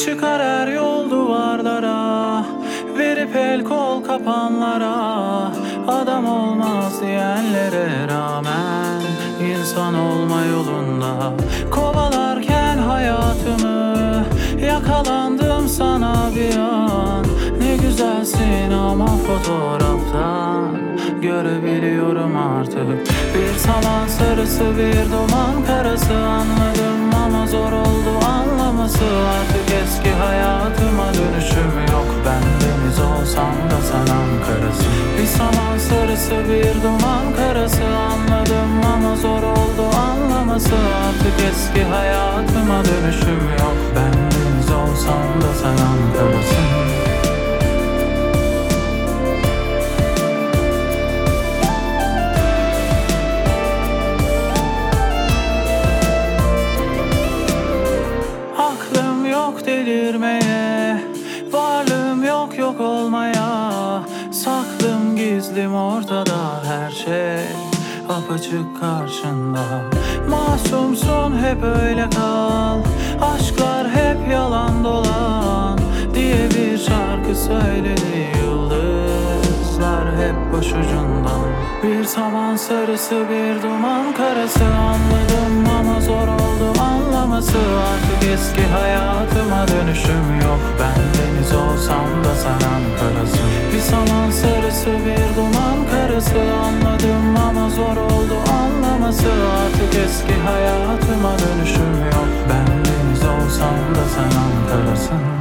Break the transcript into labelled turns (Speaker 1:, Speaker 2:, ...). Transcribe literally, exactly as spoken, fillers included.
Speaker 1: Çıkar her yol duvarlara, verip el kol kapanlara. Adam olmaz diyenlere rağmen insan olma yolunda kovalarken hayatımı yakalandım sana bir an. Ne güzelsin ama fotoğraftan görebiliyorum artık. Bir saman sarısı, bir duman karası, anladım ama zor oldu anlaması. Artık eski hayatıma dönüşüm yok. Ben deniz olsam da sen Ankara'sın. Bir saman sarısı, bir duman karası, anladım ama zor oldu anlaması. Artık eski hayatıma dönüşüm yok. Ben deniz olsam da sen Ankara'sın. Yok delirmeye, varlığım yok yok olmaya. Saklım gizlim ortada, her şey apaçık karşında. Masumsun hep öyle kal, aşklar hep yalan dolan diye bir şarkı söyledi yıldızlar hep başucundan. Bir saman sarısı, bir duman karası, anladım ama zor oldu anlaması. Artık eski hayatıma dönüşüm yok. Ben deniz olsam da sen Ankara'sın. Bir saman sarısı, bir duman karası, anladım ama zor oldu anlaması. Artık eski hayatıma dönüşüm yok. Ben deniz olsam da sen Ankara'sın.